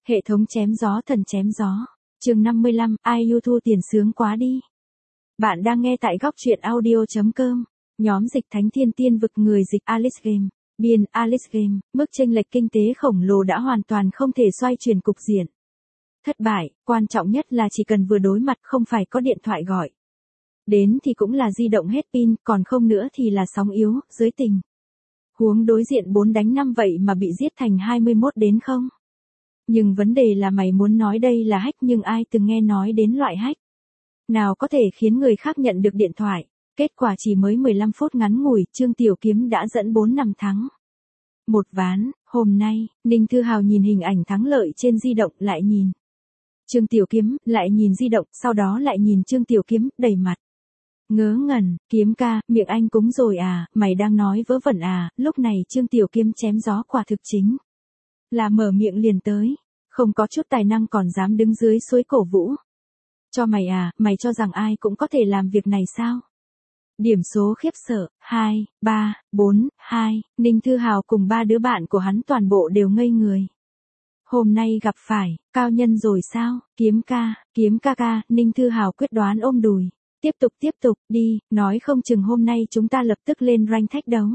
Hệ thống chém gió thần chém gió. Chương 55, ai yêu thu tiền sướng quá đi. Bạn đang nghe tại góc truyện audio.com. Nhóm dịch Thánh Thiên Tiên Vực, người dịch Alice Game. Biên Alice Game. Mức chênh lệch kinh tế khổng lồ đã hoàn toàn không thể xoay chuyển cục diện. Thất bại, quan trọng nhất là chỉ cần vừa đối mặt không phải có điện thoại gọi. Đến thì cũng là di động hết pin, còn không nữa thì là sóng yếu, dưới tình huống đối diện 4 đánh 5 vậy mà bị giết thành 21 đến không. Nhưng vấn đề là mày muốn nói đây là hack, nhưng ai từng nghe nói đến loại hack nào có thể khiến người khác nhận được điện thoại. Kết quả chỉ mới 15 phút ngắn ngủi, Trương Tiểu Kiếm đã dẫn 4-5 thắng. Một ván, hôm nay, Ninh Thư Hào nhìn hình ảnh thắng lợi trên di động, lại nhìn Trương Tiểu Kiếm, lại nhìn di động, sau đó lại nhìn Trương Tiểu Kiếm, đầy mặt ngớ ngẩn. Kiếm ca, miệng anh cúng rồi à, mày đang nói vớ vẩn à. Lúc này Trương Tiểu Kiếm chém gió quả thực chính là mở miệng liền tới. Không có chút tài năng còn dám đứng dưới suối cổ vũ cho mày à, mày cho rằng ai cũng có thể làm việc này sao? Điểm số khiếp sợ, 2, 3, 4, 2, Ninh Thư Hào cùng 3 đứa bạn của hắn toàn bộ đều ngây người. Hôm nay gặp phải cao nhân rồi sao? Kiếm ca, Ninh Thư Hào quyết đoán ôm đùi. Tiếp tục, đi, nói không chừng hôm nay chúng ta lập tức lên rank thách đấu.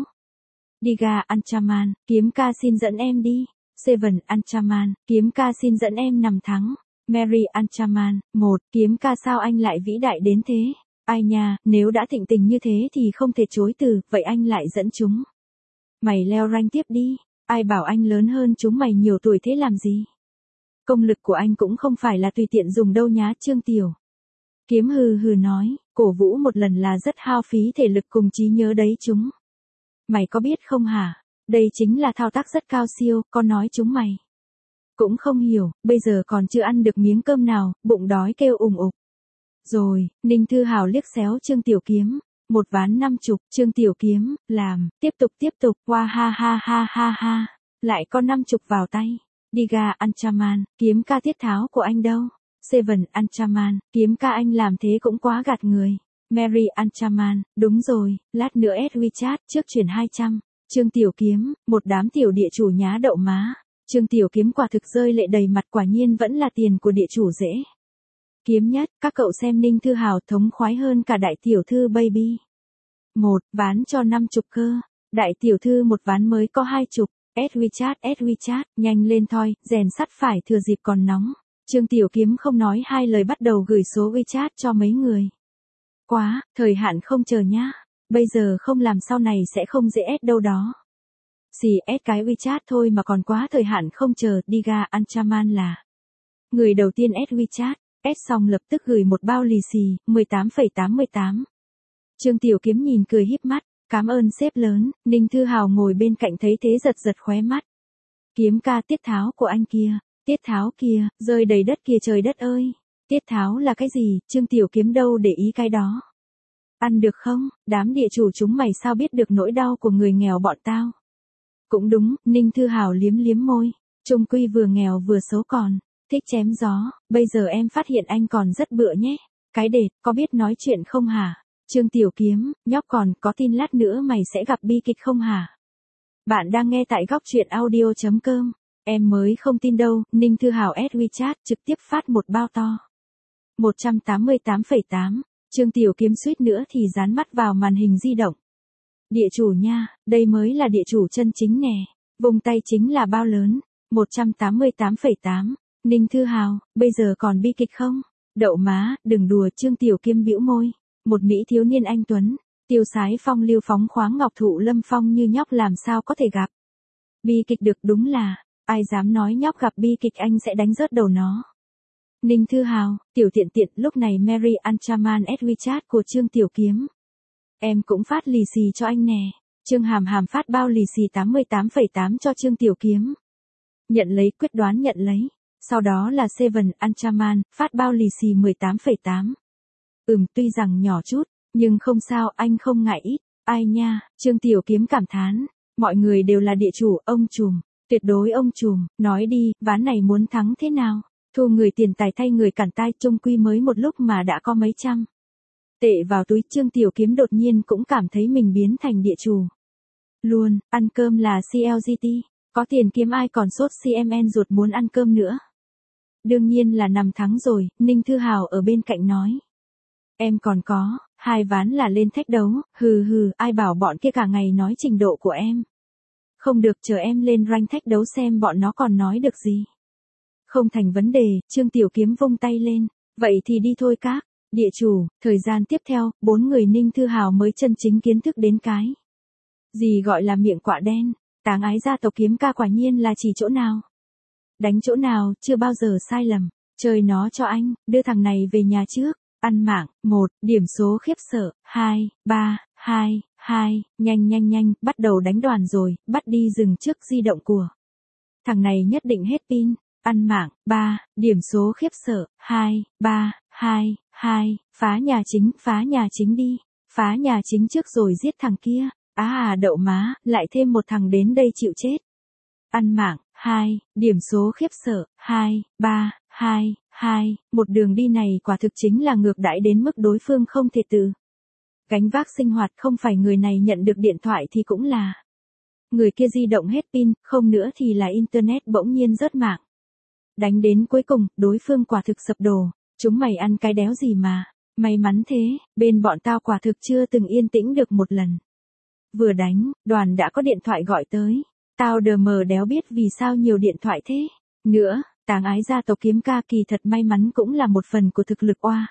Diga Anchaman, kiếm ca xin dẫn em đi. Seven Anchaman, kiếm ca xin dẫn em nằm thắng. Mary Anchaman, 1, kiếm ca sao anh lại vĩ đại đến thế? Ai nha, nếu đã thịnh tình như thế thì không thể chối từ, vậy anh lại dẫn chúng mày leo rank tiếp đi. Ai bảo anh lớn hơn chúng mày nhiều tuổi thế làm gì? Công lực của anh cũng không phải là tùy tiện dùng đâu nhá. Trương Tiểu Kiếm hừ nói, cổ vũ một lần là rất hao phí thể lực cùng trí nhớ đấy chúng mày có biết không hả? Đây chính là thao tác rất cao siêu, có nói chúng mày cũng không hiểu, bây giờ còn chưa ăn được miếng cơm nào, bụng đói kêu ủng ục. Rồi, Ninh Thư Hào liếc xéo Trương Tiểu Kiếm, một ván 50, Trương Tiểu Kiếm, làm, tiếp tục, hoa ha, lại có 50 vào tay. Diga Anchaman, kiếm ca tiết tháo của anh đâu? Seven Anchaman, kiếm ca anh làm thế cũng quá gạt người. Mary Anchaman, đúng rồi, lát nữa add WeChat trước chuyển 200. Trương Tiểu Kiếm, một đám tiểu địa chủ nhá đậu má. Trương Tiểu Kiếm quả thực rơi lệ đầy mặt, quả nhiên vẫn là tiền của địa chủ dễ kiếm nhất. Các cậu xem Ninh Thư Hào thống khoái hơn cả đại tiểu thư baby. Một ván cho 50 cơ. Đại tiểu thư một ván mới có 20. Add WeChat, nhanh lên thôi, rèn sắt phải thừa dịp còn nóng. Trương Tiểu Kiếm không nói hai lời bắt đầu gửi số WeChat cho mấy người. Quá, thời hạn không chờ nhá. Bây giờ không làm sau này sẽ không dễ add đâu đó. Xì add cái WeChat thôi mà còn quá thời hạn không chờ. Diga Anchaman là người đầu tiên add WeChat. Add xong lập tức gửi một bao lì xì, 18,88. Trương Tiểu Kiếm nhìn cười híp mắt, cảm ơn sếp lớn. Ninh Thư Hào ngồi bên cạnh thấy thế giật khóe mắt. Kiếm ca, tiết tháo của anh kia, tiết tháo kia, rơi đầy đất kìa, trời đất ơi. Tiết tháo là cái gì? Trương Tiểu Kiếm đâu để ý cái đó. Ăn được không? Đám địa chủ chúng mày sao biết được nỗi đau của người nghèo bọn tao? Cũng đúng, Ninh Thư Hào liếm môi. Chung quy vừa nghèo vừa xấu còn thích chém gió. Bây giờ em phát hiện anh còn rất bựa nhé. Cái đệt, có biết nói chuyện không hả? Trương Tiểu Kiếm, nhóc còn có tin lát nữa mày sẽ gặp bi kịch không hả? Bạn đang nghe tại góc truyện audio.com. Em mới không tin đâu. Ninh Thư Hào add WeChat trực tiếp phát một bao to. 188,8. Trương Tiểu Kiếm suýt nữa thì dán mắt vào màn hình di động. Địa chủ nha, đây mới là địa chủ chân chính nè. Vùng tay chính là bao lớn. 188,8. Ninh Thư Hào, bây giờ còn bi kịch không? Đậu má, đừng đùa. Trương Tiểu Kiếm bĩu môi. Một mỹ thiếu niên anh tuấn, tiêu sái phong lưu phóng khoáng ngọc thụ lâm phong như nhóc làm sao có thể gặp bi kịch được, đúng là, ai dám nói nhóc gặp bi kịch anh sẽ đánh rớt đầu nó. Ninh Thư Hào, tiểu tiện, lúc này Mary Anchaman add WeChat của Trương Tiểu Kiếm. Em cũng phát lì xì cho anh nè. Trương Hàm phát bao lì xì 88,8 cho Trương Tiểu Kiếm. Nhận lấy, quyết đoán nhận lấy. Sau đó là Seven Anchaman, phát bao lì xì 18,8. Tuy rằng nhỏ chút, nhưng không sao, anh không ngại ít. Ai nha, Trương Tiểu Kiếm cảm thán. Mọi người đều là địa chủ, ông trùm. Tuyệt đối ông trùm, nói đi, ván này muốn thắng thế nào? Thu người tiền tài thay người cản tai, chung quy mới một lúc mà đã có mấy trăm tệ vào túi. Trương Tiểu Kiếm đột nhiên cũng cảm thấy mình biến thành địa chủ luôn. Ăn cơm là CLGT, có tiền kiếm ai còn sốt CMN ruột muốn ăn cơm nữa. đương nhiên là nằm thắng rồi, Ninh Thư Hào ở bên cạnh nói. Em còn có, 2 ván là lên thách đấu, ai bảo bọn kia cả ngày nói trình độ của em. Không được, chờ em lên rank thách đấu xem bọn nó còn nói được gì. Không thành vấn đề, Trương Tiểu Kiếm vung tay lên, vậy thì đi thôi các. Địa chủ, thời gian tiếp theo, 4 người Ninh Thư Hào mới chân chính kiến thức đến cái gì gọi là miệng quạ đen. Táng ái gia tộc Kiếm Ca quả nhiên là chỉ chỗ nào đánh chỗ nào, chưa bao giờ sai lầm. Chơi nó cho anh, đưa thằng này về nhà trước. Ăn mạng, 1, điểm số khiếp sợ, 2, 3, 2, nhanh, bắt đầu đánh đoàn rồi, bắt đi dừng trước di động của. Thằng này nhất định hết pin. Ăn mạng, 3, điểm số khiếp sợ, 2, 3, 2, phá nhà chính đi. Phá nhà chính trước rồi giết thằng kia. Đậu má, lại thêm một thằng đến đây chịu chết. Ăn mạng, 2, điểm số khiếp sợ, 2, 3, 2, một đường đi này quả thực chính là ngược đãi đến mức đối phương không thể tự gánh vác sinh hoạt, không phải người này nhận được điện thoại thì cũng là người kia di động hết pin, không nữa thì là internet bỗng nhiên rớt mạng. Đánh đến cuối cùng, đối phương quả thực sập đổ, chúng mày ăn cái đéo gì mà, may mắn thế, bên bọn tao quả thực chưa từng yên tĩnh được một lần. Vừa đánh, đoàn đã có điện thoại gọi tới, tao đờ mờ đéo biết vì sao nhiều điện thoại thế. Nữa, Táng ái gia tộc Kiếm Ca kỳ thật may mắn cũng là một phần của thực lực oa.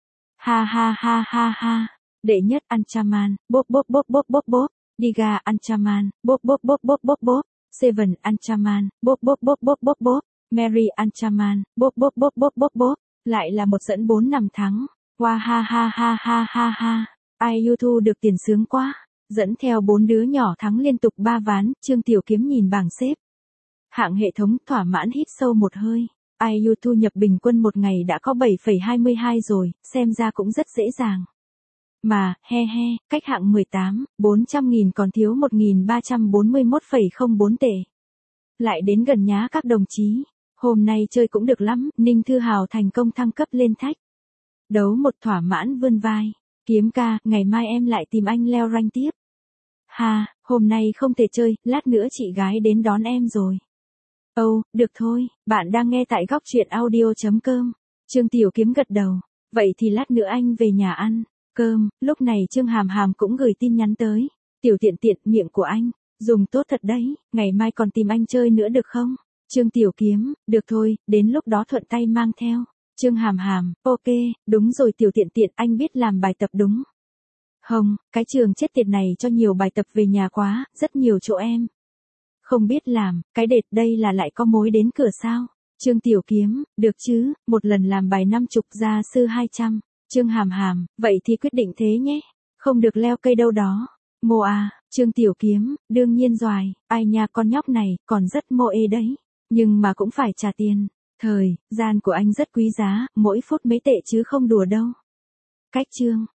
Ha. Đệ nhất Anchaman, bốp. Diga Anchaman, bốp. Seven Anchaman, bốp. Mary Anchaman, bốp. Lại là một dẫn 4 nằm thắng. Wow ha. Ai yêu thu được tiền sướng quá. Dẫn theo 4 đứa nhỏ thắng liên tục 3 ván, Trương Tiểu Kiếm nhìn bảng xếp hạng hệ thống, thỏa mãn hít sâu một hơi. IU thu nhập bình quân một ngày đã có 7,22 rồi, xem ra cũng rất dễ dàng. Mà, cách hạng 18, 400.000 còn thiếu 1.341,04 tệ. Lại đến gần nhá các đồng chí. Hôm nay chơi cũng được lắm, Ninh Thư Hào thành công thăng cấp lên thách đấu một, thỏa mãn vươn vai. Kiếm Ca, ngày mai em lại tìm anh leo rank tiếp. Hôm nay không thể chơi, lát nữa chị gái đến đón em rồi. Được thôi, bạn đang nghe tại góc truyện audio.com. Trương Tiểu Kiếm gật đầu. Vậy thì lát nữa anh về nhà ăn cơm. Lúc này Trương Hàm Hàm cũng gửi tin nhắn tới. Tiểu tiện, miệng của anh dùng tốt thật đấy, ngày mai còn tìm anh chơi nữa được không? Trương Tiểu Kiếm, được thôi, đến lúc đó thuận tay mang theo. Trương Hàm Hàm, ok, đúng rồi tiểu tiện, anh biết làm bài tập đúng không? Cái trường chết tiệt này cho nhiều bài tập về nhà quá, rất nhiều chỗ em không biết làm, cái đệt đây là lại có mối đến cửa sao? Trương Tiểu Kiếm, được chứ, một lần làm bài 50 gia sư 200. Trương Hàm Hàm, vậy thì quyết định thế nhé, không được leo cây đâu đó. Mô Trương Tiểu Kiếm, đương nhiên rồi, ai nha con nhóc này, còn rất mô đấy, nhưng mà cũng phải trả tiền. Thời gian của anh rất quý giá, mỗi phút mấy tệ chứ không đùa đâu. Cách chương